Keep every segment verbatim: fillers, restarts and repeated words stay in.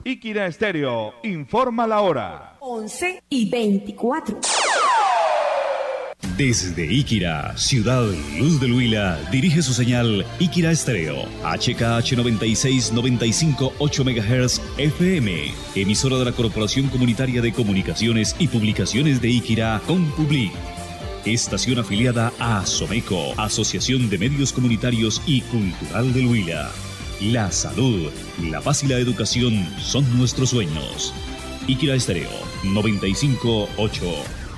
Iquira Estéreo informa la hora. once y veinticuatro. Desde Iquira, ciudad Luz del Huila, dirige su señal Iquira Estéreo, H K H noventa y seis noventa y cinco punto ocho megahertz F M, emisora de la Corporación Comunitaria de Comunicaciones y Publicaciones de Iquira, Compublic. Estación afiliada a Someco, Asociación de Medios Comunitarios y Cultural del Huila. La salud, la paz y la educación son nuestros sueños. Iquira Estéreo, noventa y cinco punto ocho.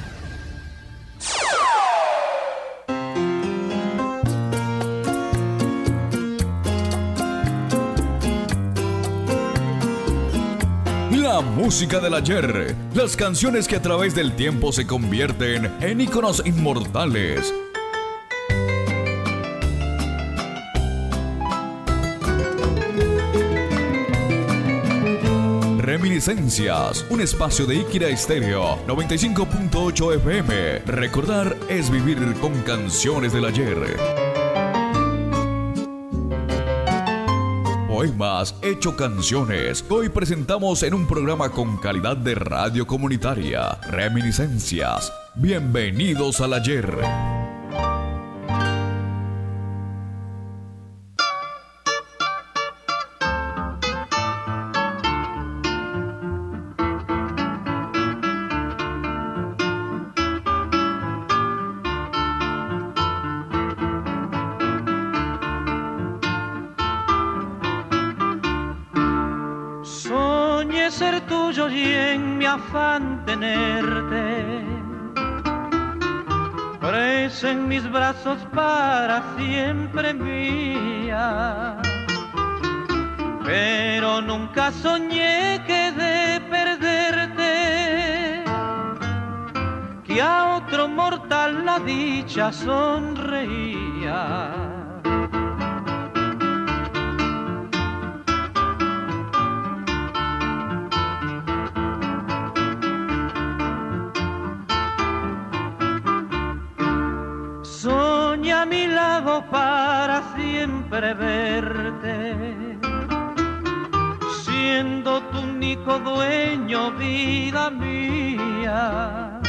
La música del ayer, las canciones que a través del tiempo se convierten en íconos inmortales. Reminiscencias, un espacio de Iquira Estéreo, noventa y cinco punto ocho F M. Recordar es vivir con canciones del ayer. Poemas hecho canciones. Hoy presentamos en un programa con calidad de radio comunitaria. Reminiscencias. Bienvenidos al ayer. Ser tuyo y en mi afán tenerte, presa en mis brazos para siempre mía. Pero nunca soñé que de perderte, que a otro mortal la dicha sonreía. A mi lado para siempre verte, siendo tu único dueño, vida mía.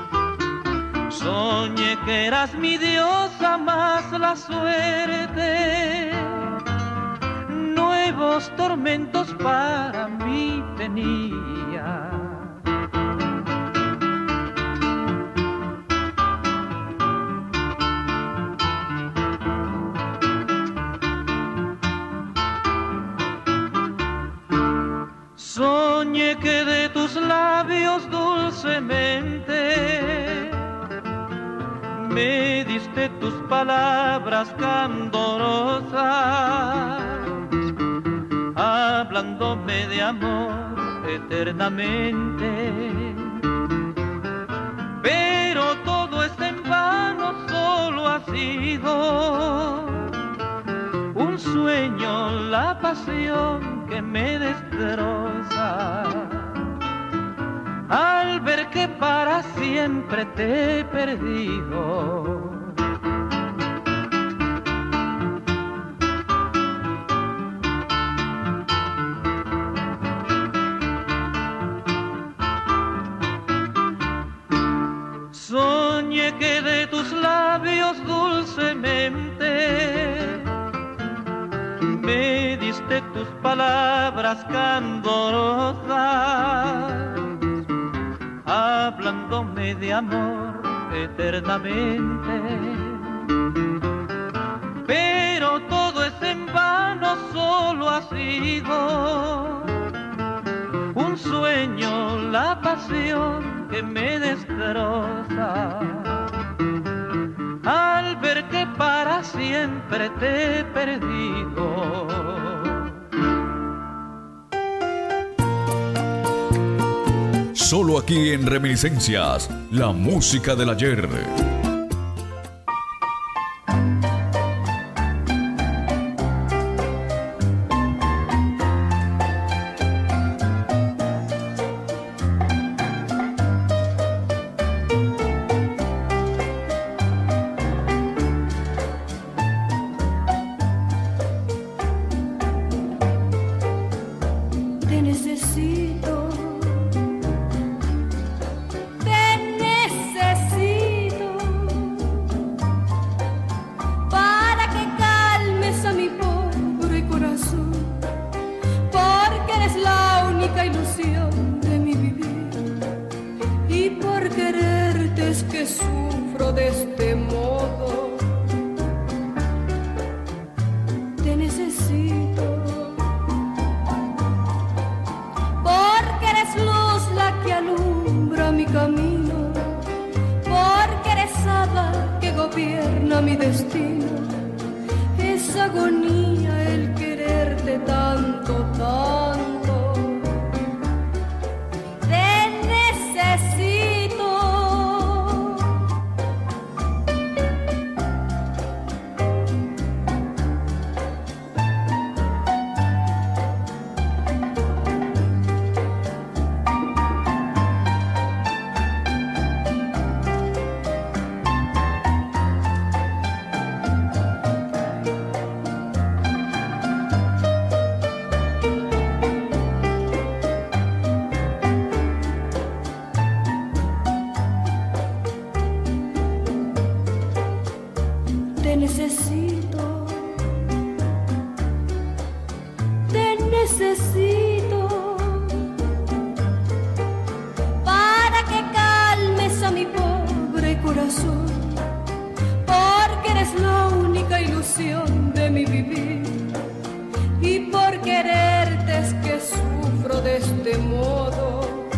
Soñé que eras mi diosa, más la suerte nuevos tormentos para mí tenía. Soñé que de tus labios dulcemente me diste tus palabras candorosas, hablándome de amor eternamente. Pero todo es en vano, solo ha sido un sueño, la pasión que me destroza al ver que para siempre te he perdido. Soñé que de tus labios dulcemente me diste tus palabras candorosas, hablándome de amor eternamente. Pero todo es en vano, solo ha sido un sueño, la pasión que me destroza al ver que para siempre te he perdido. Solo aquí en Reminiscencias, la música del ayer. Tienes necesito, te necesito, para que calmes a mi pobre corazón, porque eres la única ilusión de mi vivir, y por quererte es que sufro de este modo. Te necesito, porque eres luz la que alumbra mi camino, porque eres hada que gobierna mi destino. Es agonía el quererte tanto, tanto. Te necesito. Te necesito, te necesito, para que calmes a mi pobre corazón, porque eres la única ilusión de mi vivir, y por quererte es que sufro de este modo.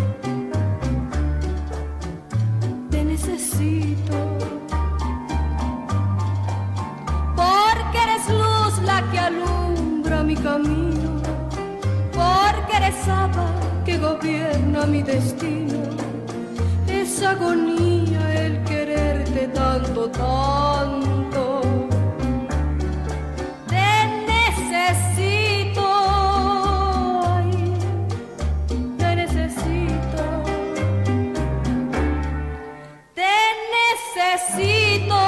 Te necesito, porque eres luz la que alumbra mi camino, porque eres hada que gobierna mi destino. Es agonía el quererte tanto, tanto. Te necesito, ay, te necesito, te necesito.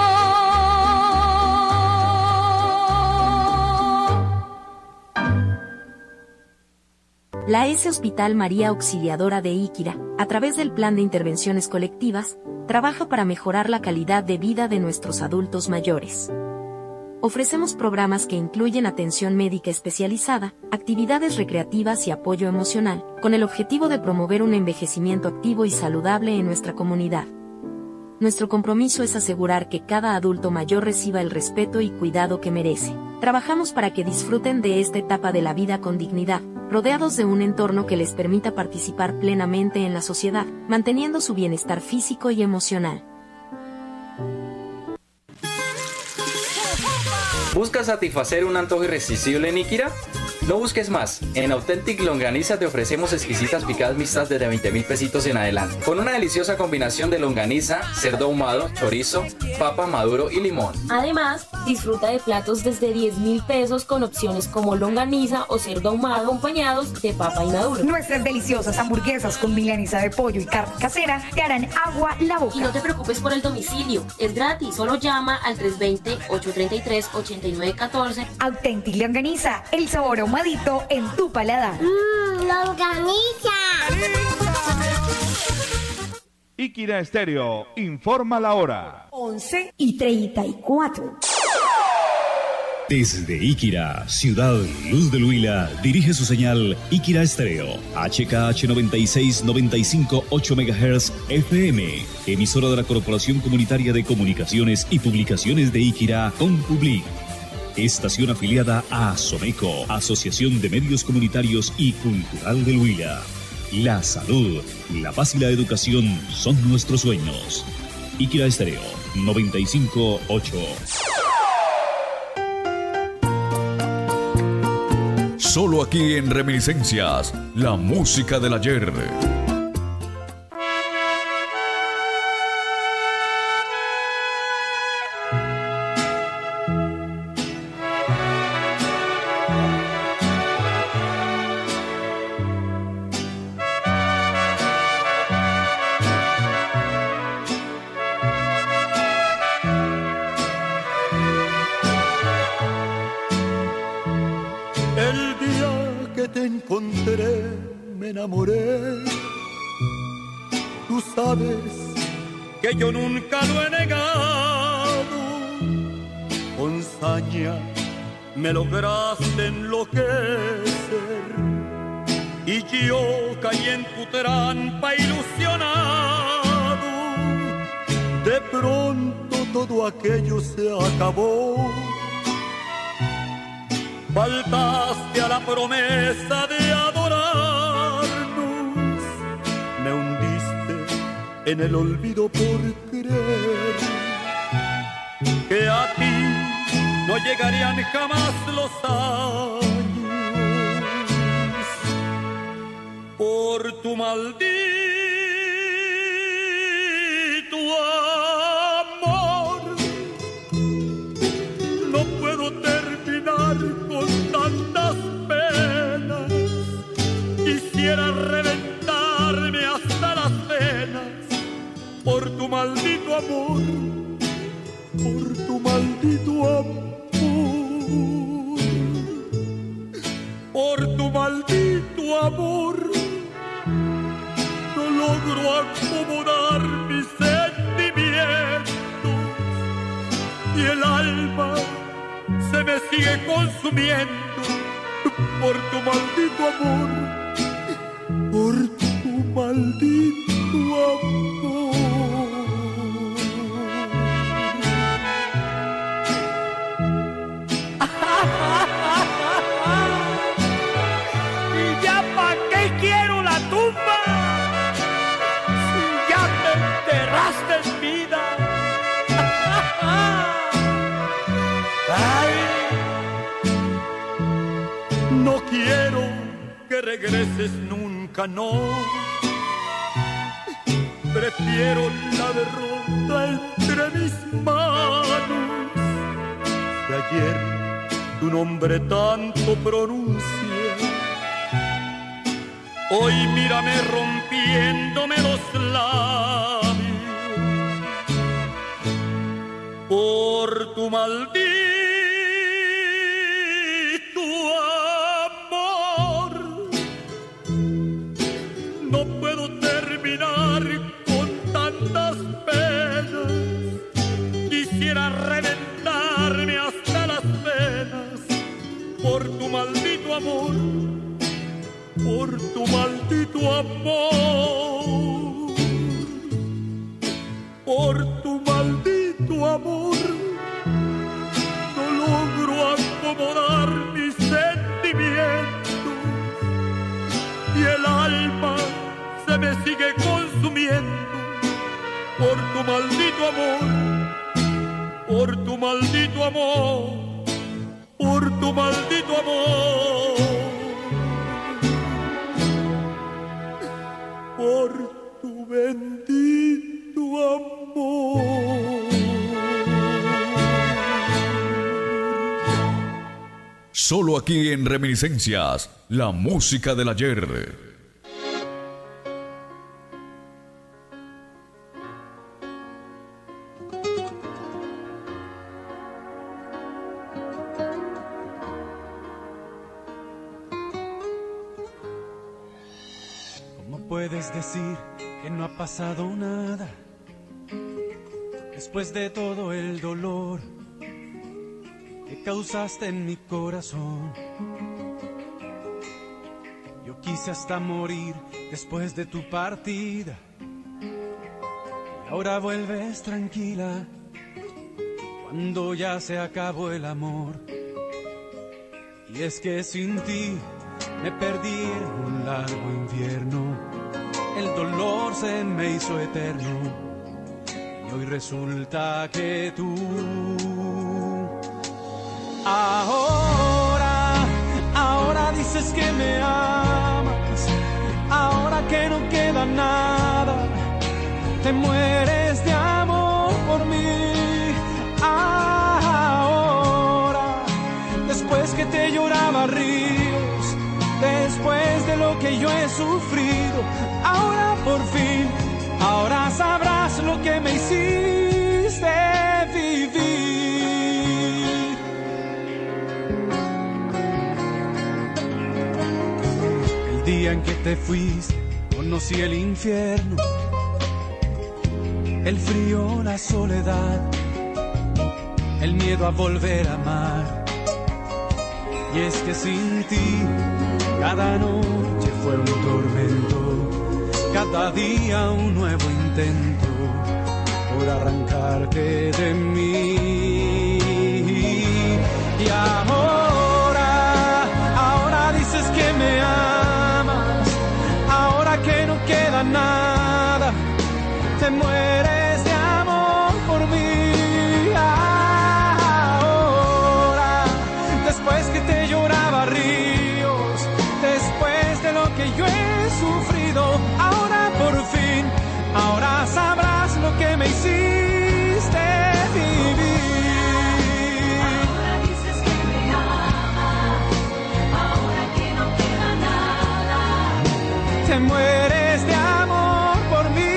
La S Hospital María Auxiliadora de Iquira, a través del Plan de Intervenciones Colectivas, trabaja para mejorar la calidad de vida de nuestros adultos mayores. Ofrecemos programas que incluyen atención médica especializada, actividades recreativas y apoyo emocional, con el objetivo de promover un envejecimiento activo y saludable en nuestra comunidad. Nuestro compromiso es asegurar que cada adulto mayor reciba el respeto y cuidado que merece. Trabajamos para que disfruten de esta etapa de la vida con dignidad, rodeados de un entorno que les permita participar plenamente en la sociedad, manteniendo su bienestar físico y emocional. ¿Buscas satisfacer un antojo irresistible en Iquira? No busques más. En Authentic Longaniza te ofrecemos exquisitas picadas mixtas desde veinte mil pesitos en adelante, con una deliciosa combinación de longaniza, cerdo ahumado, chorizo, papa, maduro y limón. Además, disfruta de platos desde diez mil pesos con opciones como longaniza o cerdo ahumado acompañados de papa y maduro. Nuestras deliciosas hamburguesas con milanesa de pollo y carne casera te harán agua la boca. Y no te preocupes por el domicilio, es gratis. Solo llama al tres dos cero, ocho tres tres, ocho nueve uno cuatro. Authentic Longaniza, el sabor ahumadito en tu paladar. Mmm, longaniza. Iquira Estéreo informa la hora. once y treinta y cuatro. Desde Iquira, ciudad Luz del Huila, dirige su señal Iquira Estéreo, H K H noventa y seis noventa y cinco ocho megahertz F M, emisora de la Corporación Comunitaria de Comunicaciones y Publicaciones de Iquira, Conpublic. Estación afiliada a Someco, Asociación de Medios Comunitarios y Cultural del Huila. La salud, la paz y la educación son nuestros sueños. Iquira Estéreo, noventa y cinco ocho. Solo aquí en Reminiscencias, la música del ayer. me enamoré. Tú sabes que yo nunca lo he negado. Con saña me lograste enloquecer y yo caí en tu trampa ilusionado. De pronto todo aquello se acabó. Faltaste a la promesa de adorarnos. Me hundiste en el olvido por creer que a ti no llegarían jamás los años. Por tu maldito amor no puedo terminar con tantas penas. Quisiera reventarme hasta las venas por tu maldito amor, por tu maldito amor. Por tu maldito amor no logro acomodar mis sentimientos y el alma se me sigue consumiendo por tu maldito amor, por tu maldito amor. Y ya pa' qué quiero la tumba si ya me enterraste en vida. Ay, no quiero que regreses nunca, no. Prefiero la derrota entre mis manos. Que ayer tu nombre tanto pronuncié, hoy mírame rompiéndome los labios por tu maldito amor. No puedo terminar con tantas penas. Quisiera reventarme hasta las venas por tu maldito amor, por tu maldito amor, por tu maldito amor. No logro acomodar mis sentimientos y el alma se me sigue consumiendo por tu maldito amor, por tu maldito amor, por tu maldito amor, por tu bendito amor. Solo aquí en Reminiscencias, la música del ayer. Puedes decir que no ha pasado nada después de todo el dolor que causaste en mi corazón. Yo quise hasta morir después de tu partida y ahora vuelves tranquila cuando ya se acabó el amor. Y es que sin ti me perdí en un largo invierno. El dolor se me hizo eterno y hoy resulta que tú ahora, ahora dices que me amas, ahora que no queda nada, te mueres de amor por mí. Ahora, después que te lloraba ríos, después de lo que yo he sufrido, ahora por fin, ahora sabrás lo que me hiciste vivir. día en que te fuiste, conocí el infierno, el frío, la soledad, el miedo a volver a amar. Y es que sin ti cada noche fue un tormento, cada día un nuevo intento por arrancarte de mí. Y ahora, ahora dices que me amas, ahora que no queda nada, te mueres de amor por mí. Ahora, después que te lloraba ríos, después de lo que yo he sufrido, ahora por fin, ahora sabrás lo que me hiciste vivir. Ahora dices que me amas, ahora que no queda nada, te mueres de amor por mí.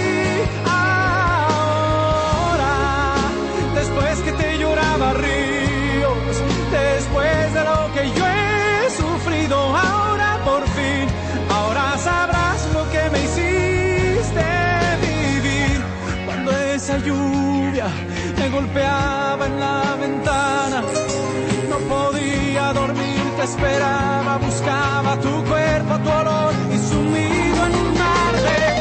Ahora, después que te lloraba ríos, después de lo que yo he sufrido, ahora por fin, ahora sabrás lo que me hiciste vivir. Cuando esa lluvia me golpeaba en la ventana, no podía dormir, te esperaba, buscaba tu cuerpo, tu olor, y sumido en un mar de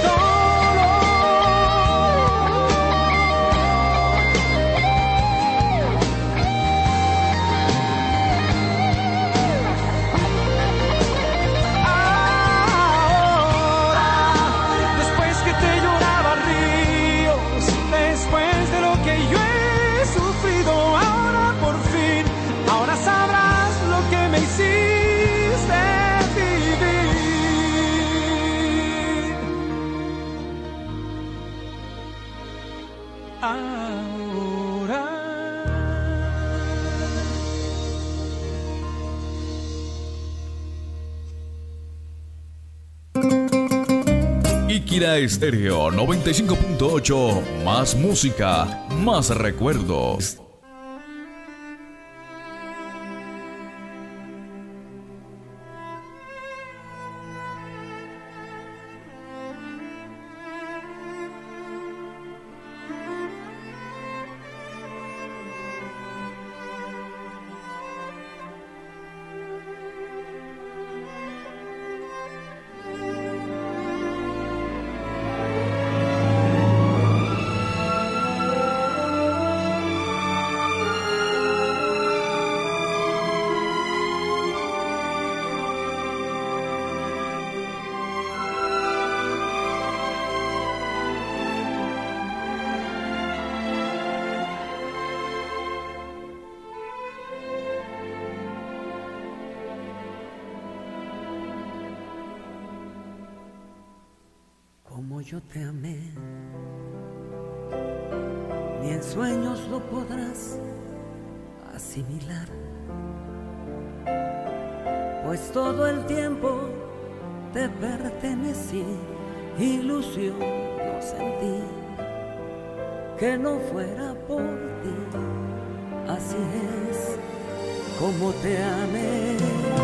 Iquira Estéreo noventa y cinco punto ocho, más música, más recuerdos. Como yo te amé, ni en sueños lo podrás asimilar, pues todo el tiempo te pertenecí, ilusión no sentí que no fuera por ti. Así es como te amé.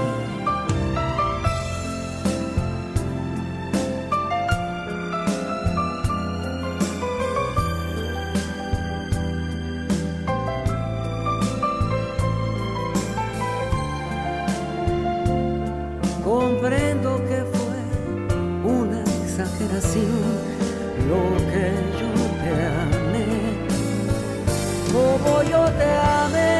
Comprendo que fue una exageración lo que yo te amé, como yo te amé.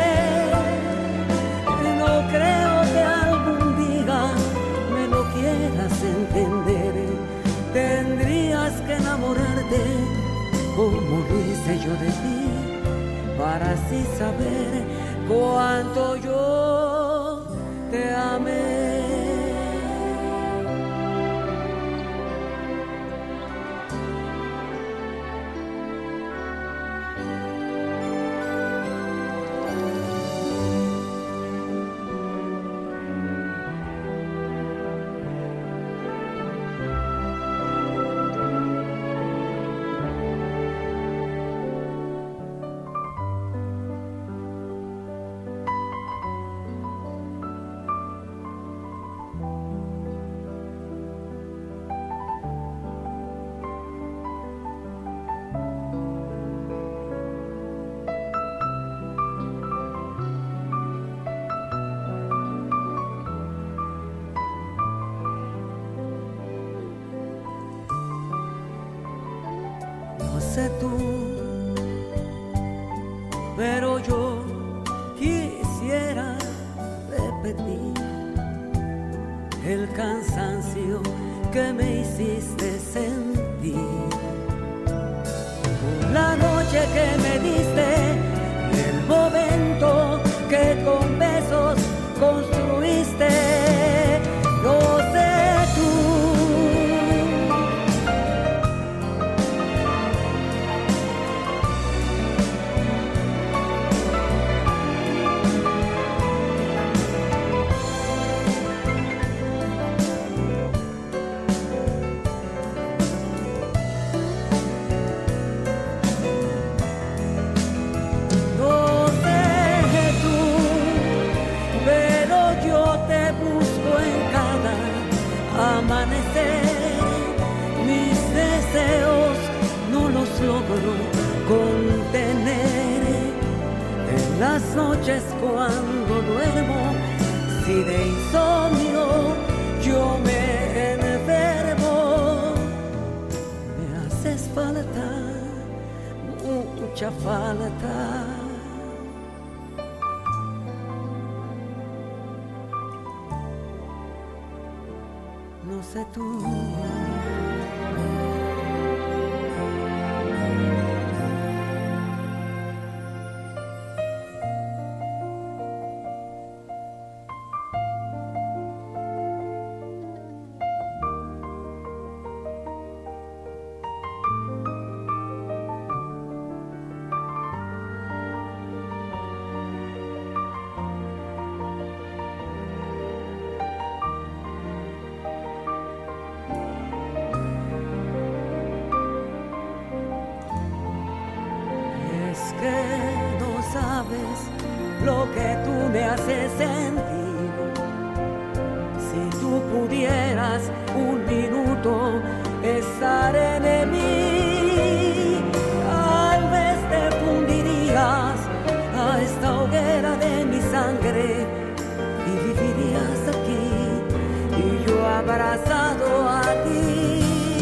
No creo que algún día me lo quieras entender. Tendrías que enamorarte como lo hice yo de ti, para así saber cuánto yo te amé. no sé tú, pero yo quisiera repetir el cansancio que me hiciste sentir. La noche que me diste, el momento que con besos construiste, no sé tú. Logro contener en las noches cuando duermo, si de insomnio yo me enfermo, me haces falta, mucha falta. No sé tú. Lo que tú me haces sentir, si tú pudieras un minuto estar en mí, tal vez te fundirías a esta hoguera de mi sangre y vivirías aquí y yo abrazado a ti.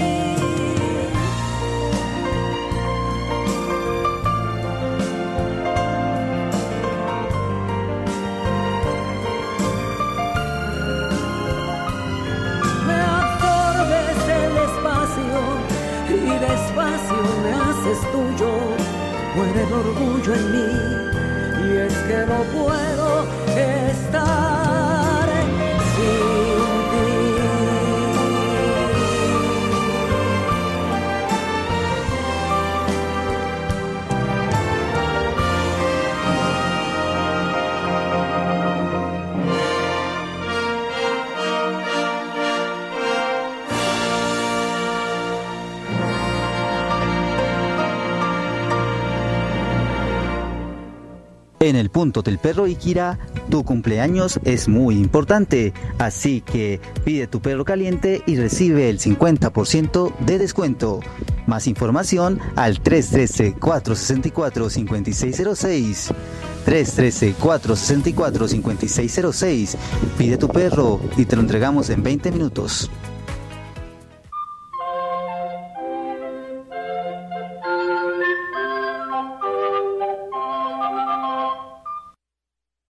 Y despacio me haces tuyo, muere el orgullo en mí, y es que no puedo estar sin ti. En el punto del perro Ikira, tu cumpleaños es muy importante, así que pide tu perro caliente y recibe el cincuenta por ciento de descuento. Más información al tres uno tres, cuatro seis cuatro, cinco seis cero seis. tres uno tres, cuatro seis cuatro, cinco seis cero seis. Pide tu perro y te lo entregamos en veinte minutos.